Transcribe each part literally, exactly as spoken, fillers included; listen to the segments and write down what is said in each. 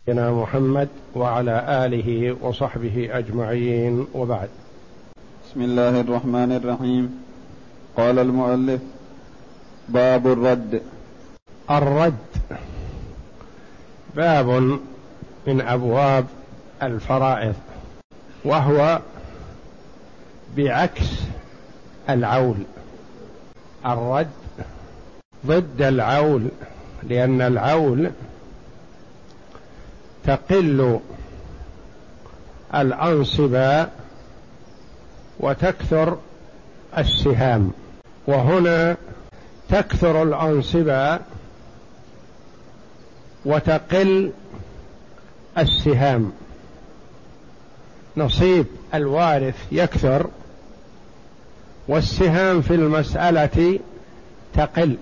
سيدنا محمد وعلى آله وصحبه أجمعين، وبعد. بسم الله الرحمن الرحيم. قال المؤلف: باب الرد. الرد باب من أبواب الفرائض، وهو بعكس العول. الرد ضد العول، لأن العول تقل الأنصبة وتكثر السهام، وهنا تكثر الأنصبة وتقل السهام. نصيب الوارث يكثر والسهام في المسألة تقل،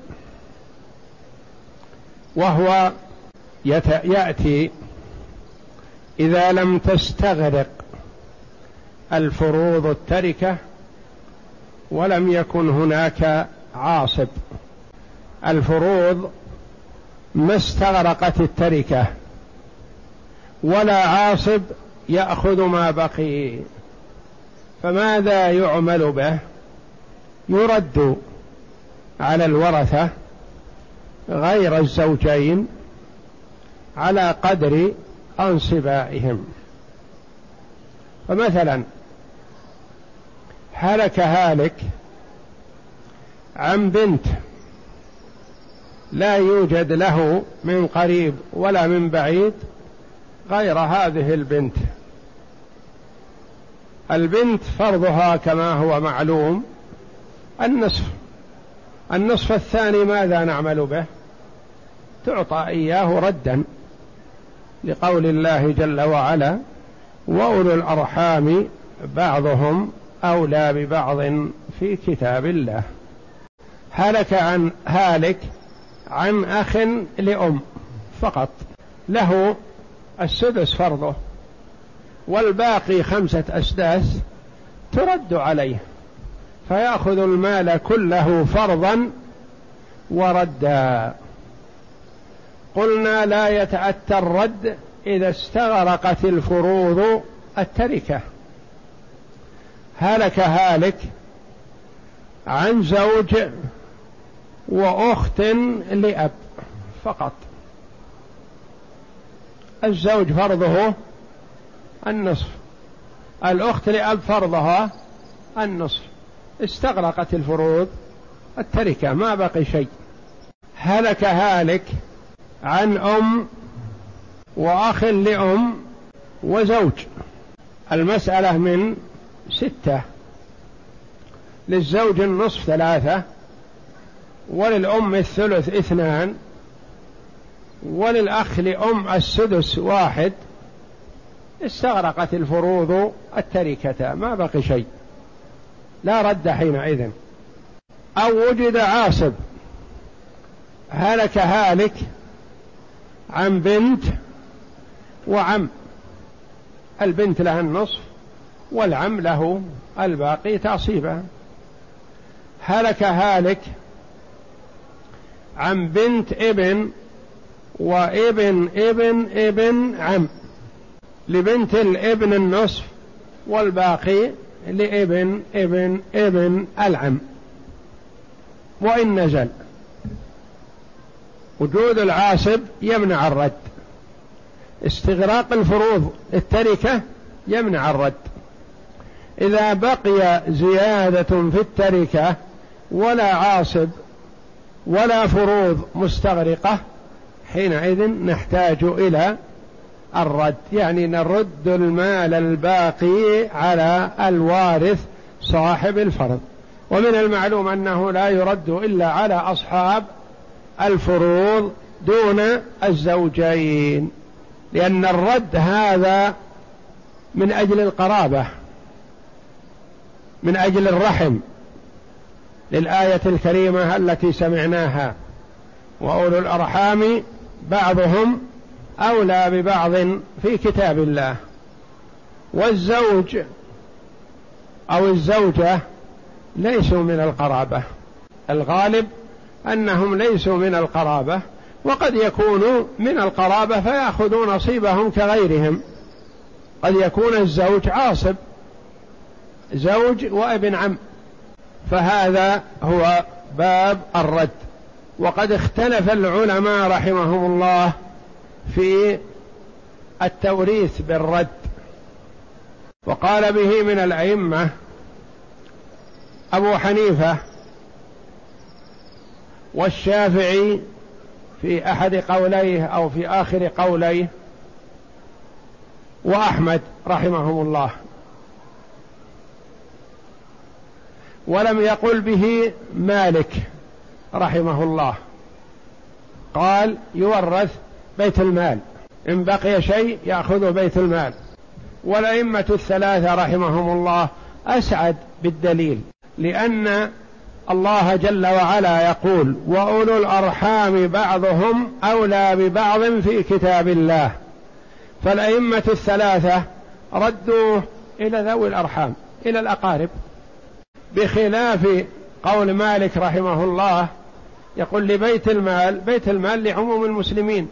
وهو يأتي إذا لم تستغرق الفروض التركة ولم يكن هناك عاصب. الفروض ما استغرقت التركة ولا عاصب يأخذ ما بقي، فماذا يعمل به؟ يرد على الورثة غير الزوجين على قدر أنصبائهم. فمثلا هلك هالك عن بنت لا يوجد له من قريب ولا من بعيد غير هذه البنت. البنت فرضها كما هو معلوم النصف. النصف الثاني ماذا نعمل به؟ تعطى إياه ردا، لقول الله جل وعلا: وأولو الأرحام بعضهم أولى ببعض في كتاب الله. هلك عن هالك عن أخ لأم فقط، له السدس فرضه، والباقي خمسة أسداس ترد عليه، فيأخذ المال كله فرضا وردا. قلنا لا يتأتى الرد إذا استغرقت الفروض التركة. هلك هالك عن زوج وأخت لأب فقط، الزوج فرضه النصف، الأخت لأب فرضها النصف، استغرقت الفروض التركة ما بقي شيء. هلك هالك عن أم وأخ لأم وزوج، المسألة من ستة، للزوج النصف ثلاثة، وللأم الثلث اثنان، وللأخ لأم السدس واحد. استغرقت الفروض التركة ما بقي شيء، لا رد حينئذ. أو وجد عاصب، هلك هالك عن بنت وعم، البنت لها النصف والعم له الباقي تعصيبا. هلك هالك عن بنت ابن وابن ابن ابن عم، لبنت الابن النصف والباقي لابن ابن ابن العم. وإن نزل، وجود العاصب يمنع الرد، استغراق الفروض التركة يمنع الرد. إذا بقي زيادة في التركة ولا عاصب ولا فروض مستغرقة، حينئذ نحتاج إلى الرد، يعني نرد المال الباقي على الوارث صاحب الفرض. ومن المعلوم أنه لا يرد إلا على أصحاب الفروض دون الزوجين، لأن الرد هذا من أجل القرابة، من أجل الرحم، للآية الكريمة التي سمعناها: وأولو الأرحام بعضهم أولى ببعض في كتاب الله. والزوج أو الزوجة ليسوا من القرابة، الغالب أنهم ليسوا من القرابة، وقد يكونوا من القرابة فيأخذوا نصيبهم كغيرهم. قد يكون الزوج عاصب، زوج وابن عم، فهذا هو باب الرد. وقد اختلف العلماء رحمهم الله في التوريث بالرد، وقال به من الأئمة أبو حنيفة والشافعي في أحد قوليه أو في آخر قوليه، وأحمد رحمهم الله، ولم يقل به مالك رحمه الله، قال يورث بيت المال، إن بقي شيء يأخذ بيت المال. والأئمة الثلاثة رحمهم الله أسعد بالدليل، لأن الله جل وعلا يقول وأولو الأرحام بعضهم أولى ببعض في كتاب الله، فالأئمة الثلاثة ردوا إلى ذوي الأرحام، إلى الأقارب، بخلاف قول مالك رحمه الله يقول لبيت المال، بيت المال لعموم المسلمين،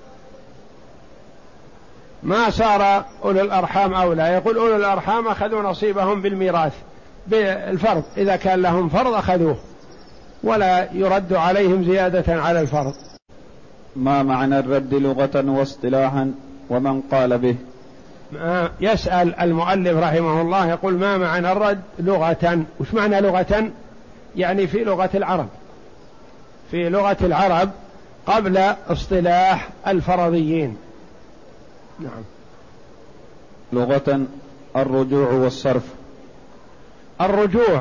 ما صار أولو الأرحام أولى، يقول أولو الأرحام أخذوا نصيبهم بالميراث بالفرض، إذا كان لهم فرض أخذوه ولا يرد عليهم زيادة على الفرض. ما معنى الرد لغة واصطلاحا ومن قال به؟ يسأل المؤلف رحمه الله يقول ما معنى الرد لغة؟ وش معنى لغة؟ يعني في لغة العرب، في لغة العرب قبل اصطلاح الفرضيين. نعم. لغة الرجوع والصرف. الرجوع،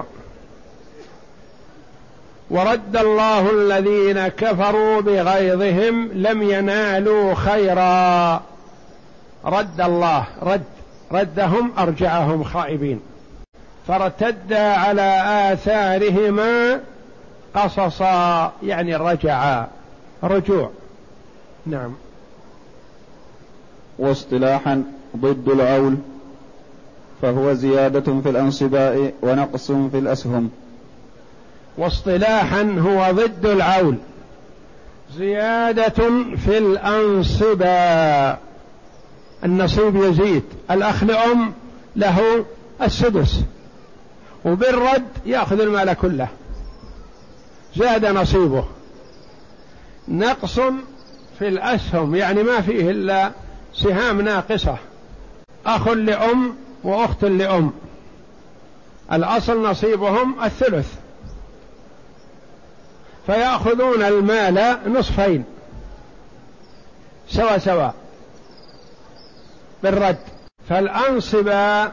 ورد الله الذين كفروا بغيظهم لم ينالوا خيرا، رد الله، رد ردهم أرجعهم خائبين، فارتدا على آثارهما قصصا، يعني رجعا، رجوع. نعم. واصطلاحا ضد العول، فهو زيادة في الأنصباء ونقص في الأسهم. واصطلاحا هو ضد العول، زيادة في الأنصباء، النصيب يزيد، الأخ لأم له السدس، وبالرد يأخذ المال كله، زاد نصيبه. نقص في الأسهم، يعني ما فيه إلا سهام ناقصة، أخ لأم وأخت لأم، الأصل نصيبهم الثلث، فيأخذون المال نصفين سوا سوا بالرد. فالأنصبة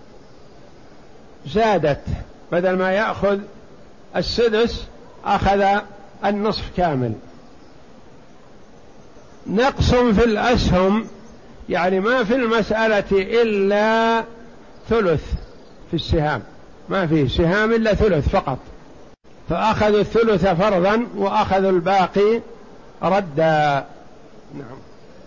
زادت، بدل ما يأخذ السدس أخذ النصف كامل. نقص في الأسهم، يعني ما في المسألة إلا ثلث في السهام، ما فيه سهام إلا ثلث فقط، فأخذوا الثلث فرضا وأخذوا الباقي ردا. نعم.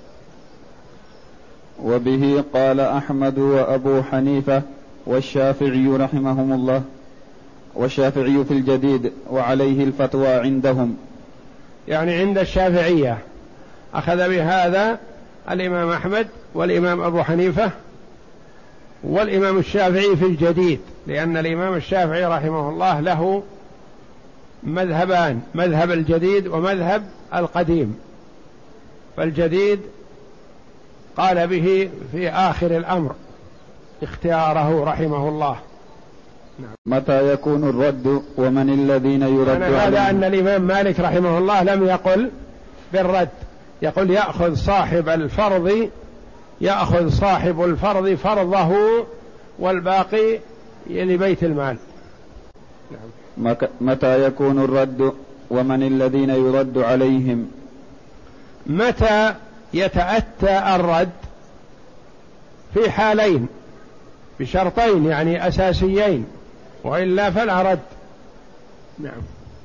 وبه قال أحمد وأبو حنيفة والشافعي رحمهم الله، والشافعي في الجديد، وعليه الفتوى عندهم، يعني عند الشافعية أخذ بهذا الإمام أحمد والإمام أبو حنيفة والإمام الشافعي في الجديد، لأن الإمام الشافعي رحمه الله له مذهبان، مذهب الجديد ومذهب القديم، فالجديد قال به في آخر الأمر اختياره رحمه الله. نعم. متى يكون الرد ومن الذين يرد عليه؟ هذا أن الإمام مالك رحمه الله لم يقل بالرد، يقول يأخذ صاحب الفرض، يأخذ صاحب الفرض فرضه والباقي لبيت المال. نعم. متى يكون الرد ومن الذين يرد عليهم؟ متى يتأتى الرد؟ في حالين، بشرطين يعني أساسيين، وإلا فلا رد. نعم.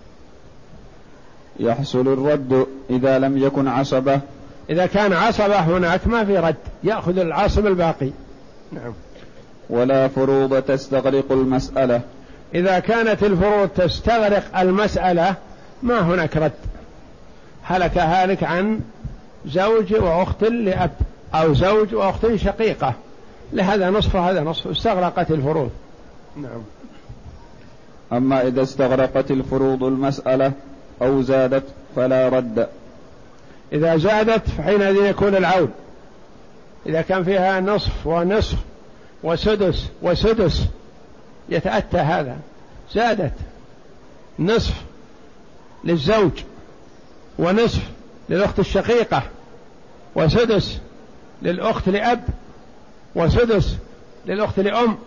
يحصل الرد إذا لم يكن عصبة، إذا كان عصبة هناك ما في رد، يأخذ العاصب الباقي. نعم. ولا فروض تستغرق المسألة، إذا كانت الفروض تستغرق المسألة ما هناك رد، هلك هالك عن زوج وأخت لأب أو زوج وأخت شقيقة، لهذا نصف وهذا نصف، استغرقت الفروض. نعم. أما إذا استغرقت الفروض المسألة أو زادت فلا رد. إذا زادت فحينئذ يكون العول، إذا كان فيها نصف ونصف وسدس وسدس يتأتى هذا، زادت نصف للزوج ونصف للأخت الشقيقة وسدس للأخت لأب وسدس للأخت لأم،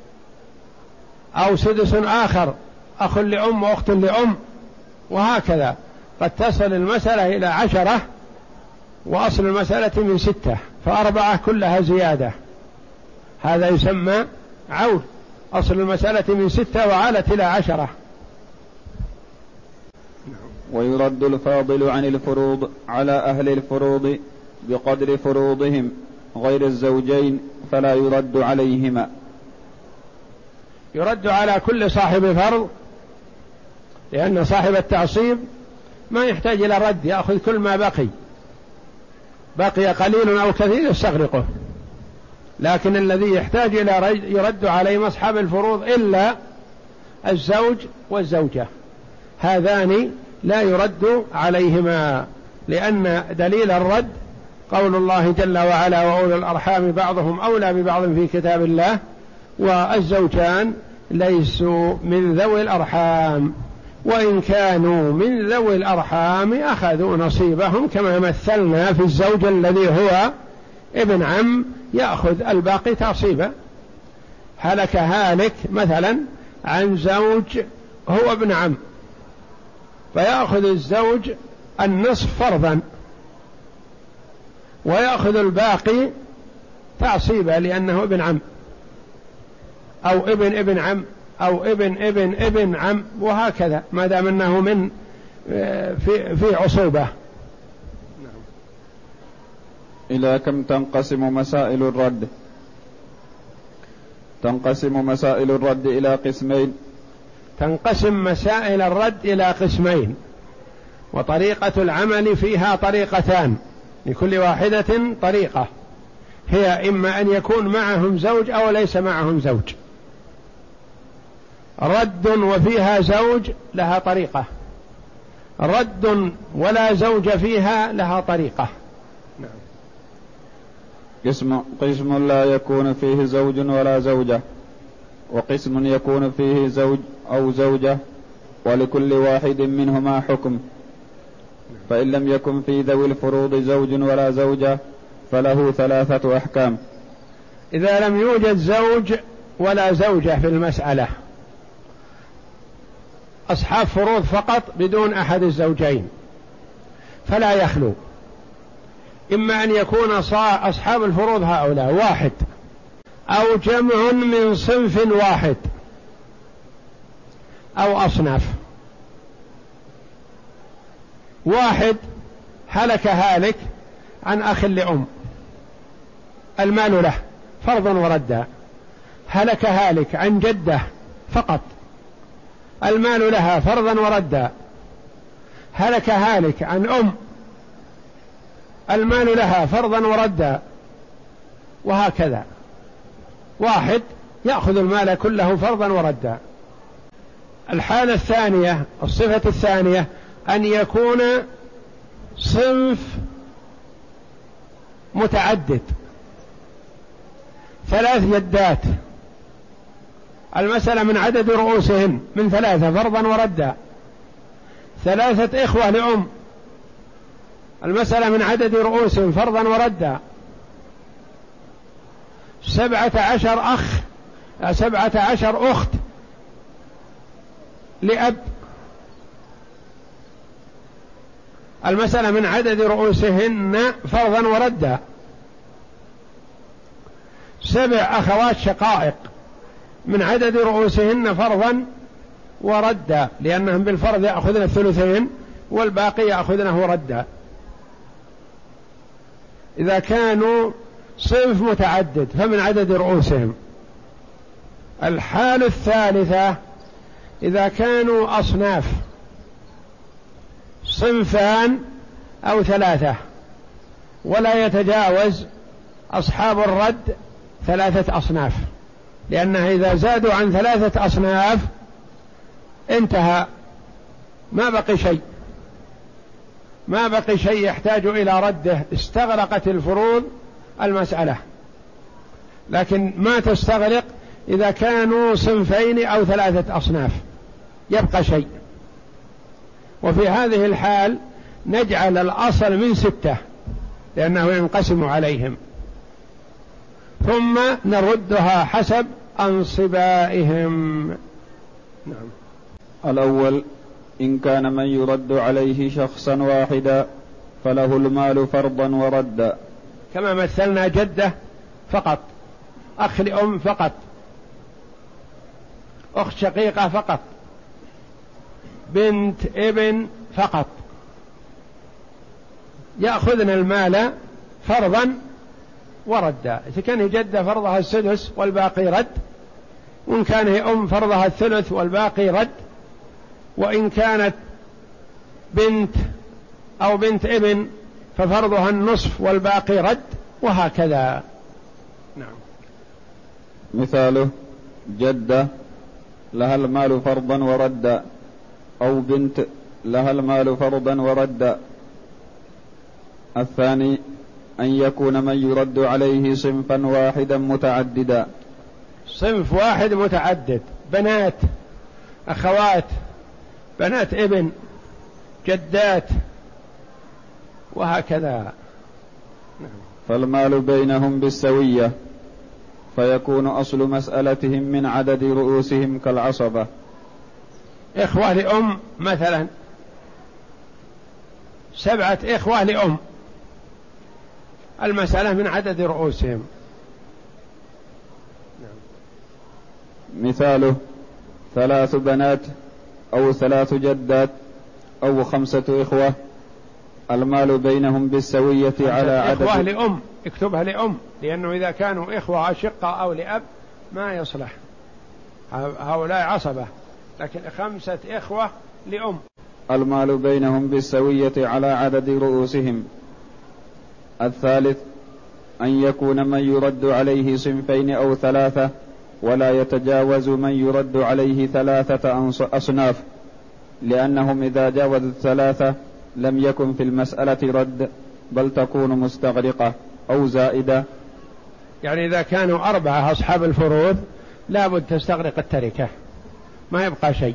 أو سدس آخر أخ لأم وأخت لأم، وهكذا قد تصل المسألة إلى عشرة وأصل المسألة من ستة، فأربعة كلها زيادة، هذا يسمى عول. أصل المسألة من ستة وعالت إلى عشرة. ويرد الفاضل عن الفروض على أهل الفروض بقدر فروضهم غير الزوجين فلا يرد عليهما. يرد على كل صاحب فرض، لأن صاحب التعصيب ما يحتاج إلى رد، يأخذ كل ما بقي، بقي قليل أو كثير يستغرقه. لكن الذي يحتاج إلى يرد عليه أصحاب الفروض إلا الزوج والزوجة، هذان لا يرد عليهما، لأن دليل الرد قول الله جل وعلا: وأولو الأرحام بعضهم أولى ببعض في كتاب الله، والزوجان ليسوا من ذوي الأرحام، وإن كانوا من ذوي الأرحام أخذوا نصيبهم، كما مثلنا في الزوج الذي هو ابن عم يأخذ الباقي تعصيبا. هلك هالك مثلا عن زوج هو ابن عم، فيأخذ الزوج النصف فرضا ويأخذ الباقي تعصيبا لأنه ابن عم أو ابن ابن عم أو ابن ابن ابن عم، وهكذا ما دام أنه من في في عصوبة. إلى كم تنقسم مسائل الرد؟ تنقسم مسائل الرد إلى قسمين. تنقسم مسائل الرد إلى قسمين، وطريقة العمل فيها طريقتان، لكل واحدة طريقة، هي إما أن يكون معهم زوج أو ليس معهم زوج. رد وفيها زوج لها طريقة، رد ولا زوج فيها لها طريقة. نعم. قسم قسم لا يكون فيه زوج ولا زوجة، وقسم يكون فيه زوج أو زوجة، ولكل واحد منهما حكم. فإن لم يكن في ذوي الفروض زوج ولا زوجة فله ثلاثة أحكام. إذا لم يوجد زوج ولا زوجة في المسألة، أصحاب فروض فقط بدون أحد الزوجين، فلا يخلو، إما أن يكون أصحاب الفروض هؤلاء واحد أو جمع من صنف واحد أو أصناف. واحد هلك هالك عن أخ لأم، المال له فرضا وردا. هلك هالك عن جدة فقط، المال لها فرضا وردا. هلك هالك عن أم، المال لها فرضا وردا، وهكذا. واحد يأخذ المال كله فرضا وردا. الحالة الثانية، الصفة الثانية، أن يكون صنف متعدد، ثلاث جدات، المسألة من عدد رؤوسهن من ثلاثة فرضا وردا. ثلاثة إخوة لأم، المسألة من عدد رؤوسهم فرضا وردا. سبعة عشر أخ، سبعة عشر أخت لأب، المسألة من عدد رؤوسهن فرضا وردا. سبع أخوات شقائق من عدد رؤوسهن فرضا وردا، لأنهم بالفرض يأخذن الثلثين والباقي يأخذنه ردا. إذا كانوا صنف متعدد فمن عدد رؤوسهم. الحالة الثالثة إذا كانوا أصناف، صنفان أو ثلاثة، ولا يتجاوز أصحاب الرد ثلاثة أصناف، لأنه إذا زادوا عن ثلاثة أصناف انتهى، ما بقي شيء، ما بقي شيء يحتاج إلى رده، استغرقت الفروض المسألة. لكن ما تستغرق إذا كانوا صنفين أو ثلاثة أصناف، يبقى شيء. وفي هذه الحال نجعل الأصل من ستة لأنه ينقسم عليهم، ثم نردها حسب أنصبائهم. نعم. الأول: إن كان من يرد عليه شخصا واحدا فله المال فرضا وردا، كما مثلنا: جدة فقط، أخ لأم فقط، أخت شقيقة فقط، بنت ابن فقط، يأخذن المال فرضا وردا. إذا كان جدة فرضها السدس والباقي رد، وإن كان هي أم فرضها الثلث والباقي رد، وإن كانت بنت أو بنت ابن ففرضها النصف والباقي رد، وهكذا. نعم. مثاله: جدة لها المال فرضا وردا، أو بنت لها المال فرضا وردا. الثاني: أن يكون من يرد عليه صنفا واحدا متعددا. صنف واحد متعدد: بنات، أخوات، بنات ابن، جدات، وهكذا. فالمال بينهم بالسوية، فيكون أصل مسألتهم من عدد رؤوسهم كالعصبة. إخوة لأم مثلا، سبعة إخوة لأم، المسألة من عدد رؤوسهم. مثاله: ثلاث بنات أو ثلاث جدات أو خمسة إخوة، المال بينهم بالسوية على عدد. إخوة لأم، اكتبها لأم، لأنه إذا كانوا إخوة أشقة أو لأب ما يصلح، هؤلاء عصبة، لكن خمسة إخوة لأم. المال بينهم بالسوية على عدد رؤوسهم. الثالث: أن يكون من يرد عليه صنفين أو ثلاثة، ولا يتجاوز من يرد عليه ثلاثة أصناف، لأنهم إذا جاوزوا الثلاثة لم يكن في المسألة رد، بل تكون مستغرقة أو زائدة. يعني إذا كانوا أربعة أصحاب الفروض لابد تستغرق التركة، ما يبقى شيء.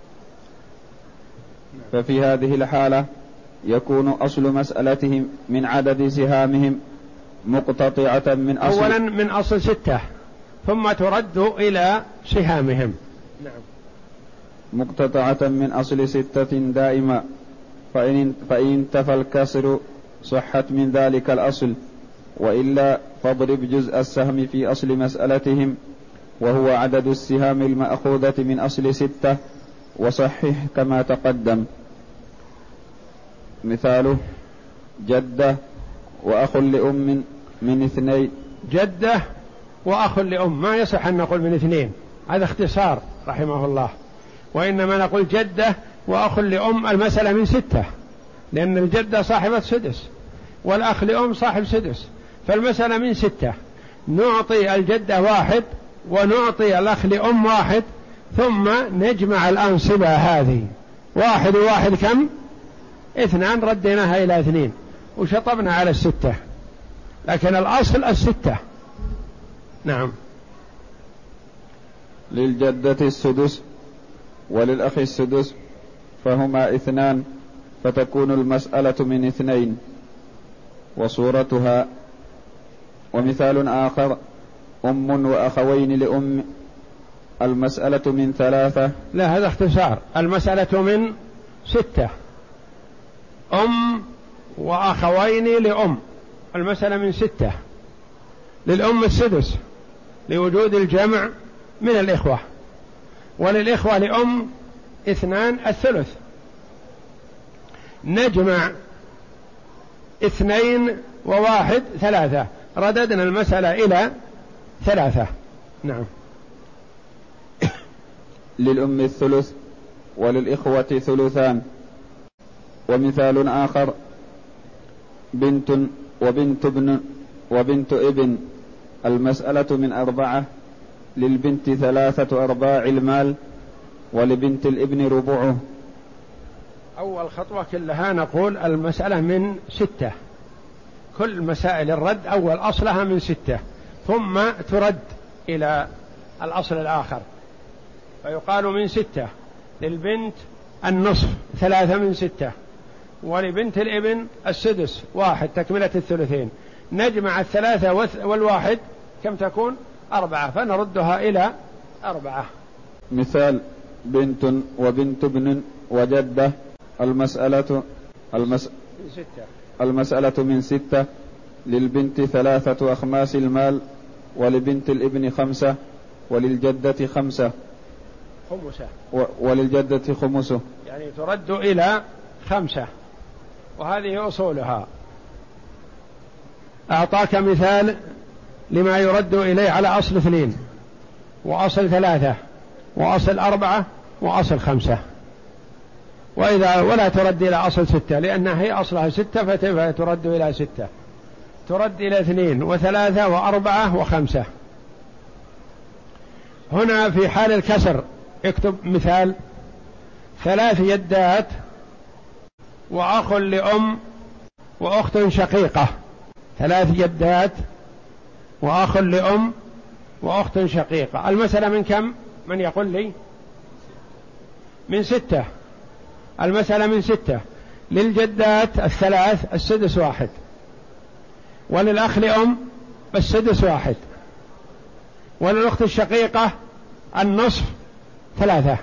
ففي هذه الحالة يكون أصل مسألتهم من عدد سهامهم مقتطعة من أصل. أولا من أصل ستة، ثم ترد إلى سهامهم. نعم. مقتطعة من أصل ستة دائما، فإن, فإن انتفى الكسر صحت من ذلك الأصل، وإلا فاضرب جزء السهم في أصل مسألتهم، وهو عدد السهام المأخوذة من أصل ستة، وصحح كما تقدم. مثاله: جدة وأخ لأم من اثنين. جدة وأخ لأم، ما يصح أن نقول من اثنين، هذا اختصار رحمه الله، وإنما نقول جدة وأخ لأم، المسألة من ستة، لأن الجدة صاحبة سدس والأخ لأم صاحب سدس، فالمسألة من ستة. نعطي الجدة واحد ونعطي الأخ لأم واحد، ثم نجمع الأنصبة هذه، واحد وواحد كم؟ اثنان، رديناها إلى اثنين وشطبنا على الستة، لكن الأصل الستة. نعم. للجدة السدس وللأخ السدس، فهما اثنان، فتكون المسألة من اثنين. وصورتها: ومثال آخر: أم وأخوين لأم، المسألة من ثلاثة. لا، هذا اختصار، المسألة من ستة. أم وأخوين لأم، المسألة من ستة. للأم السدس لوجود الجمع من الإخوة، وللإخوة لأم اثنان الثلث. نجمع اثنين وواحد ثلاثة، رددنا المسألة إلى ثلاثة. نعم. للأم الثلث وللإخوة ثلثان. ومثال آخر: بنت وبنت ابن وبنت ابن. المسألة من أربعة، للبنت ثلاثة أرباع المال، ولبنت الابن ربعه. أول خطوة كلها نقول المسألة من ستة، كل مسائل الرد أول أصلها من ستة، ثم ترد إلى الأصل الآخر، فيقال من ستة. للبنت النصف ثلاثة من ستة، ولبنت الابن السدس واحد تكملة الثلثين. نجمع الثلاثة والواحد كم تكون؟ أربعة، فنردها إلى أربعة. مثال: بنت وبنت ابن وجدة. المسألة المس... المسألة من ستة، للبنت ثلاثة أخماس المال، ولبنت الابن خمسة، وللجدة خمسة خمسة و... وللجدة خمسه، يعني ترد إلى خمسة، وهذه أصولها. أعطاك مثال لما يرد إليه على أصل اثنين وأصل ثلاثة وأصل أربعة وأصل خمسة، وإذا ولا ترد إلى أصل ستة لأنها هي أصلها ستة فترد إلى ستة، ترد إلى اثنين وثلاثة وأربعة وخمسة. هنا في حال الكسر اكتب مثال: ثلاث جدات وأخ لأم وأخت شقيقة. ثلاث جدات وأخ لأم وأخت شقيقة. المسألة من كم؟ من يقول لي؟ من ستة. المسألة من ستة. للجدات الثلاث السدس واحد، وللأخ لأم السدس واحد، وللأخت الشقيقة النصف ثلاثة.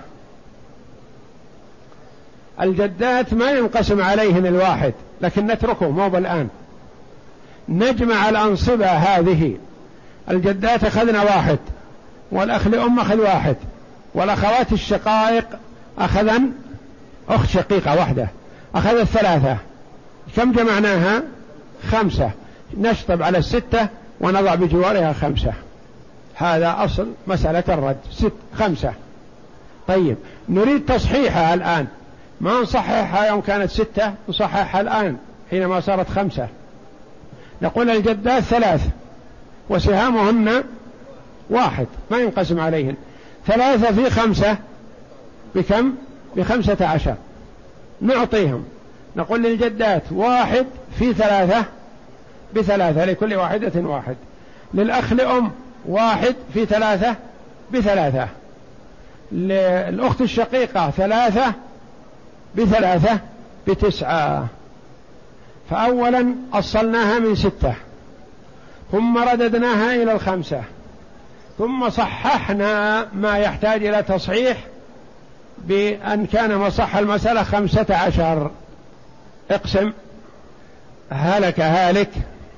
الجدات ما ينقسم عليهن الواحد، لكن نتركه مو بالآن. نجمع الأنصبة هذه: الجدات أخذنا واحد، والأخ لأم أخذ واحد، والأخوات الشقائق أخذن أخت شقيقة واحدة أخذت ثلاثة. كم جمعناها؟ خمسة. نشطب على الستة ونضع بجوارها خمسة. هذا أصل مسألة الرد، ست خمسة. طيب نريد تصحيحها الآن، ما نصححها يوم كانت ستة، نصححها الآن حينما صارت خمسة. نقول الجدات ثلاث وسهامهن واحد ما ينقسم عليهن، ثلاثة في خمسة بكم؟ بخمسة عشر. نعطيهم، نقول للجدات واحد في ثلاثة بثلاثة، لكل واحدة واحد. للأخ لأم واحد في ثلاثة بثلاثة. للأخت الشقيقة ثلاثة بثلاثة بتسعة. فأولا أصلناها من ستة، ثم رددناها إلى الخمسة، ثم صححنا ما يحتاج إلى تصحيح بأن كان مصح المسألة خمسة عشر. اقسم: هلك هالك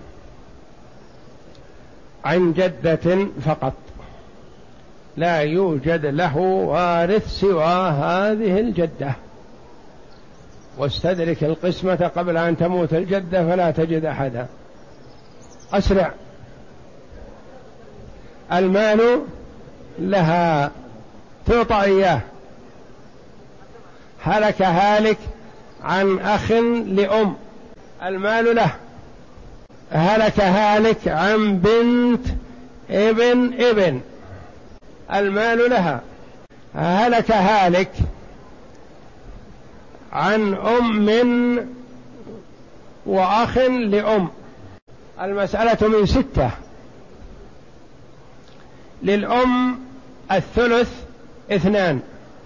عن جدة فقط، لا يوجد له وارث سوى هذه الجدة، واستدرك القسمة قبل أن تموت الجدة فلا تجد أحدا. أسرع. المال لها، تعطى إياه. هلك هالك عن أخ لأم، المال له. هلك هالك عن بنت ابن ابن، المال لها. هلك هالك عن أم وأخ لأم. المسألة من ستة. للأم الثلث اثنان،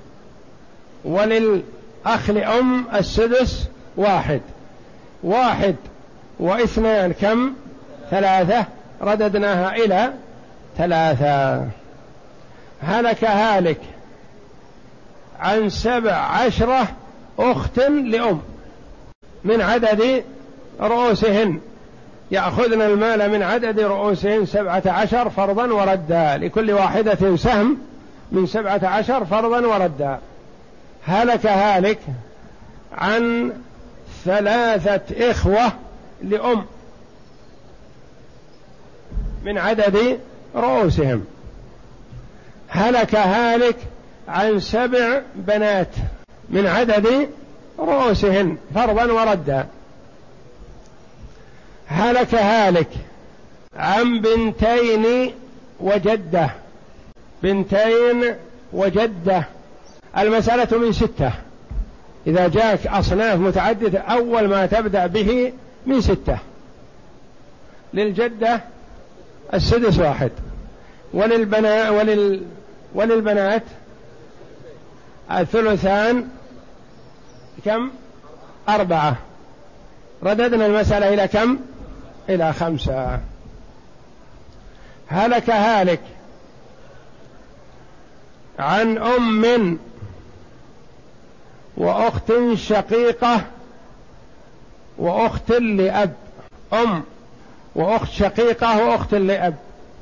وللأخ لأم السدس واحد. واحد واثنان كم؟ ثلاثة، رددناها إلى ثلاثة. هلك هالك عن سبع عشرة أخت لأم من عدد رؤوسهن، يأخذن المال من عدد رؤوسهن سبعة عشر فرضا وردا، لكل واحدة سهم من سبعة عشر فرضا وردا. هلك هالك عن ثلاثة إخوة لأم من عدد رؤوسهم. هلك هالك عن سبع بنات من عدد رؤوسهن فرضا وردا. هلك هالك عن بنتين وجدة. بنتين وجدة، المسألة من ستة. إذا جاءك أصناف متعددة أول ما تبدأ به من ستة. للجدة السدس واحد، وللبنات ولل وللبنات الثلثان كم؟ أربعة. رددنا المسألة إلى كم؟ إلى خمسة. هلك هالك عن أم وأخت شقيقة وأخت لأب. أم وأخت شقيقة وأخت لأب،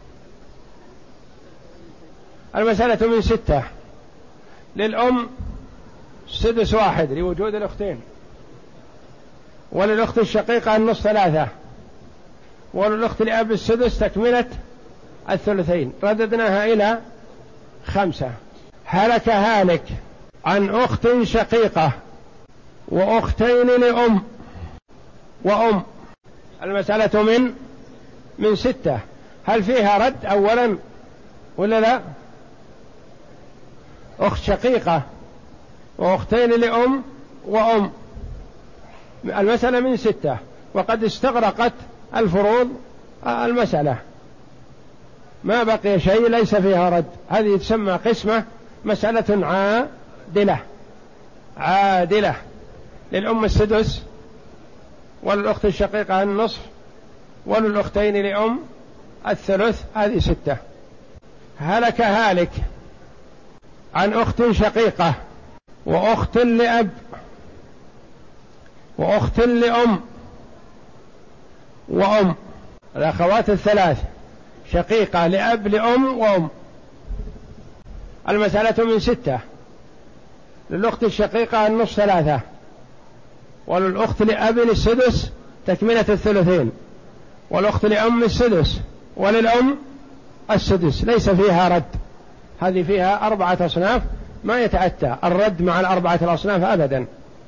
المسألة من ستة. للأم سدس واحد لوجود الأختين، وللأخت الشقيقة النصف ثلاثة، وللأخت لأب السدس تكملة الثلثين. رددناها إلى خمسة. هلك هالك عن أخت شقيقة وأختين لأم وأم، المسألة من من ستة. هل فيها رد أولا ولا لا؟ أخت شقيقة وأختين لأم وأم، المسألة من ستة، وقد استغرقت الفروض المسألة، ما بقي شيء ليس فيها رد. هذه تسمى قسمة مسألة عادلة. عادلة للأم السدس، وللأخت الشقيقة النصف، وللأختين لأم الثلث. هذه ستة. هلك هالك عن أخت شقيقة وأخت لأب وأخت لأم وأم، الأخوات الثلاث شقيقة لأب لأم وأم، المسألة من ستة. للأخت الشقيقة النصف ثلاثة، وللأخت لأب السدس تكملة الثلثين، والأخت لأم السدس، وللأم السدس. ليس فيها رد. هذه فيها أربعة أصناف، ما يتأتى الرد مع الأربعة الأصناف أبدا.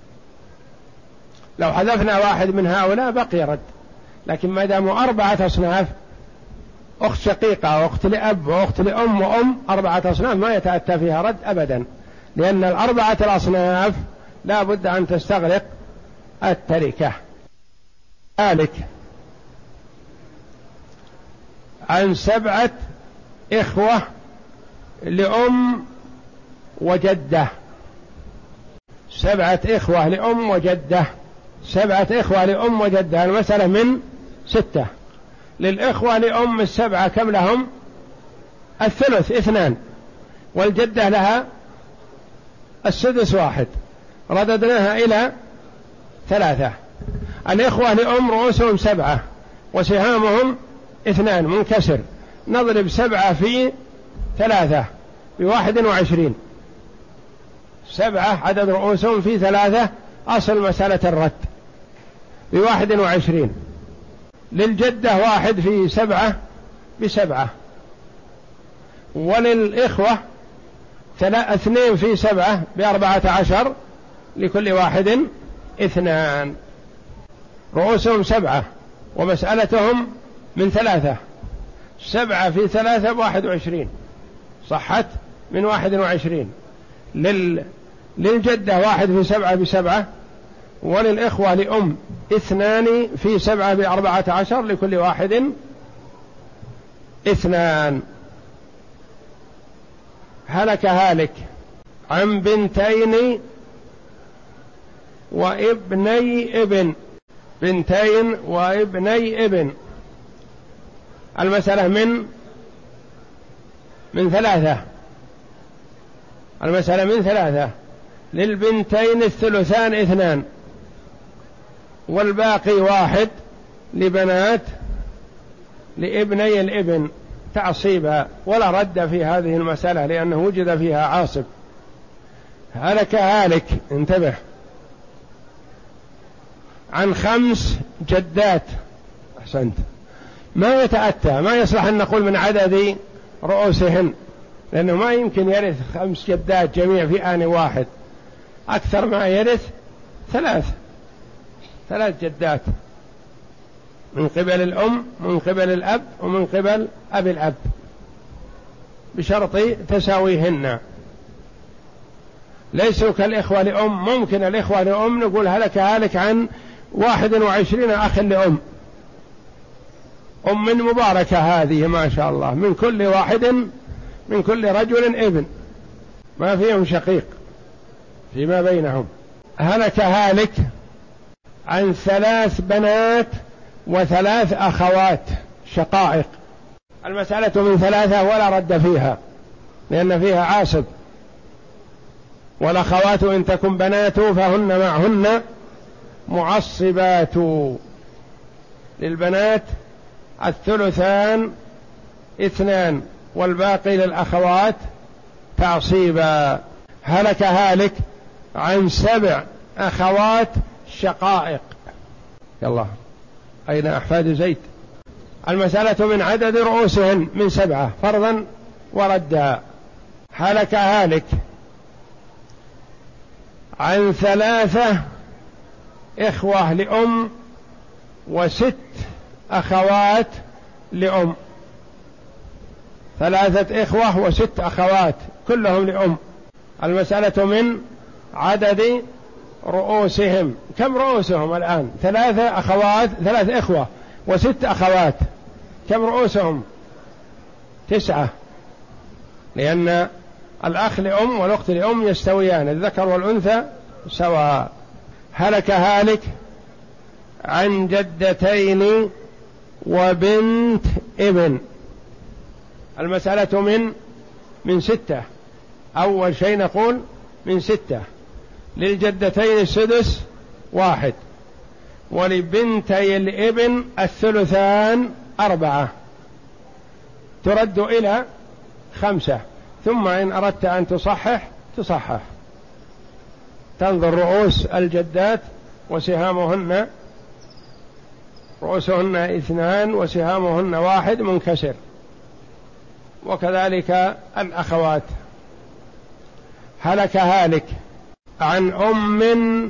لو حذفنا واحد من هؤلاء بقي رد، لكن ما دام أربعة أصناف، أخت شقيقة وأخت لأب وأخت لأم وأم، أربعة أصناف ما يتأتى فيها رد أبدا، لأن الأربعة الأصناف لا بد أن تستغرق التركة. ذلك عن سبعة إخوة لأم وجدة. سبعة إخوة لأم وجدة، سبعة إخوة لأم وجدة، المسألة من ستة. للإخوة لأم السبعة كم لهم؟ الثلث اثنان، والجدة لها السدس واحد. رددناها إلى ثلاثة. الإخوة لأم رؤوسهم سبعة وسهامهم اثنان منكسر، نضرب سبعة في ثلاثة بواحد وعشرين. سبعة عدد رؤوسهم في ثلاثة، أصل مسألة الرد بواحد وعشرين. للجدة واحد في سبعة بسبعة، وللإخوة اثنين في سبعة بأربعة عشر، لكل واحد اثنان. رؤوسهم سبعة ومسألتهم من ثلاثة، سبعة في ثلاثة بواحد وعشرين، صحت من واحد وعشرين. لل... للجدة واحد في سبعة بسبعة، وللإخوة لأم اثنان في سبعة بأربعة عشر، لكل واحد اثنان. هلك هالك عن بنتين وابني ابن. بنتين وابني ابن، المسألة من من ثلاثة. المسألة من ثلاثة. للبنتين الثلثان اثنان، والباقي واحد لبنات لابني الابن تعصيبا، ولا رد في هذه المسألة لأنه وجد فيها عاصب. هلك هالك، انتبه، عن خمس جدات. أحسنت. ما يتأتى، ما يصلح أن نقول من عدد رؤوسهن، لأنه ما يمكن يرث خمس جدات جميع في آن واحد. أكثر ما يرث ثلاث ثلاث جدات، من قبل الأم من قبل الأب ومن قبل أبي الأب بشرط تساويهن. ليسوا كالإخوة لأم، ممكن الإخوة لأم نقول هلك هالك عن واحد وعشرين أخ لأم، أم مباركة هذه ما شاء الله، من كل واحد من كل رجل ابن، ما فيهم شقيق فيما بينهم. هلك هالك عن ثلاث بنات وثلاث أخوات شقائق. المسألة من ثلاثة ولا رد فيها لأن فيها عاصب، والأخوات إن تكن بنات فهن معهن معصبات. للبنات الثلثان اثنان والباقي للأخوات تعصيبا. هلك هالك عن سبع أخوات شقائق. يلا أين أحفاد زيد؟ المسألة من عدد رؤوسهن من سبعة فرضا وردا. هلك هالك عن ثلاثة إخوة لأم وست أخوات لأم، ثلاثة إخوة وست أخوات كلهم لأم. المسألة من عدد رؤوسهم. كم رؤوسهم الآن؟ ثلاثة أخوات، ثلاث إخوة وست أخوات، كم رؤوسهم؟ تسعة، لأن الأخ لأم والأخت لأم يستويان، الذكر والأنثى سواء. هلك هالك عن جدتين وبنت ابن. المسألة من من ستة. أول شيء نقول من ستة. للجدتين السدس واحد، ولبنتي الابن الثلثان أربعة، ترد إلى خمسة. ثم إن أردت أن تصحح تصحح، تنظر رؤوس الجدات وسهامهن، رؤوسهن اثنان وسهامهن واحد منكسر، وكذلك الأخوات. هلك هالك عن أم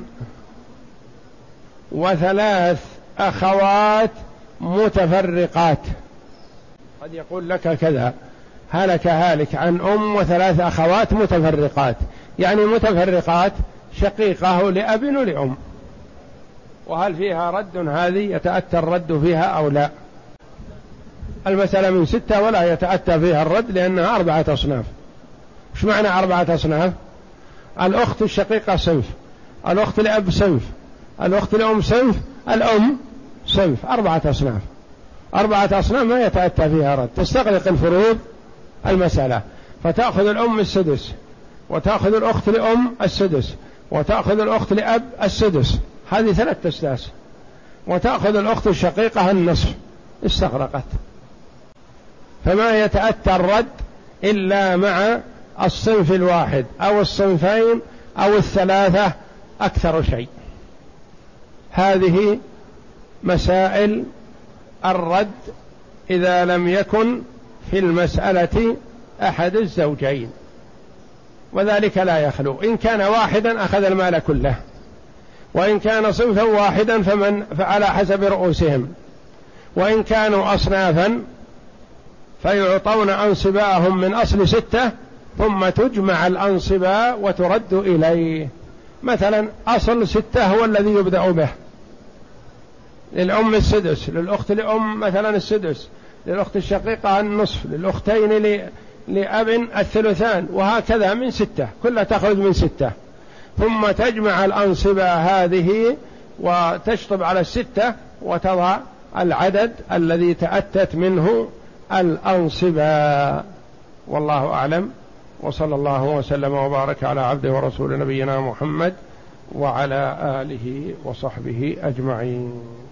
وثلاث أخوات متفرقات. قد يقول لك كذا: هلك هالك عن أم وثلاث أخوات متفرقات، يعني متفرقات شقيقة لأب ولأم. وهل فيها رد؟ هذه يتأتى الرد فيها أو لا؟ المسألة من ستة ولا يتأتى فيها الرد لأنها أربعة أصناف. إيش معنى أربعة أصناف؟ الأخت الشقيقة صنف، الأخت لأب صنف، الأخت لأم صنف، الأم صنف، أربعة أصناف. أربعة أصناف ما يتأتى فيها رد، تستغرق الفروض المسألة، فتأخذ الأم السدس، وتأخذ الأخت لأم السدس، وتأخذ الأخت لأب السدس، هذه ثلاث أسداس، وتأخذ الأخت الشقيقة النصف، استغرقت. فما يتأتى الرد إلا مع الصنف الواحد أو الصنفين أو الثلاثة أكثر شيء. هذه مسائل الرد إذا لم يكن في المسألة أحد الزوجين، وذلك لا يخلو. إن كان واحدا أخذ المال كله، وإن كان صنفا واحدا فمن فعلى حسب رؤوسهم، وإن كانوا أصنافا فيعطون أنصباءهم من أصل ستة ثم تجمع الأنصباء وترد إليه. مثلا أصل ستة هو الذي يبدأ به، للأم السدس، للأخت لأم مثلا السدس، للأخت الشقيقة النصف، للأختين لأب الثلثان، وهكذا من ستة، كلها تخرج من ستة. ثم تجمع الأنصبة هذه وتشطب على الستة وتضع العدد الذي تأتت منه الأنصبة. والله أعلم، وصلى الله وسلم وبارك على عبده ورسول نبينا محمد وعلى آله وصحبه أجمعين.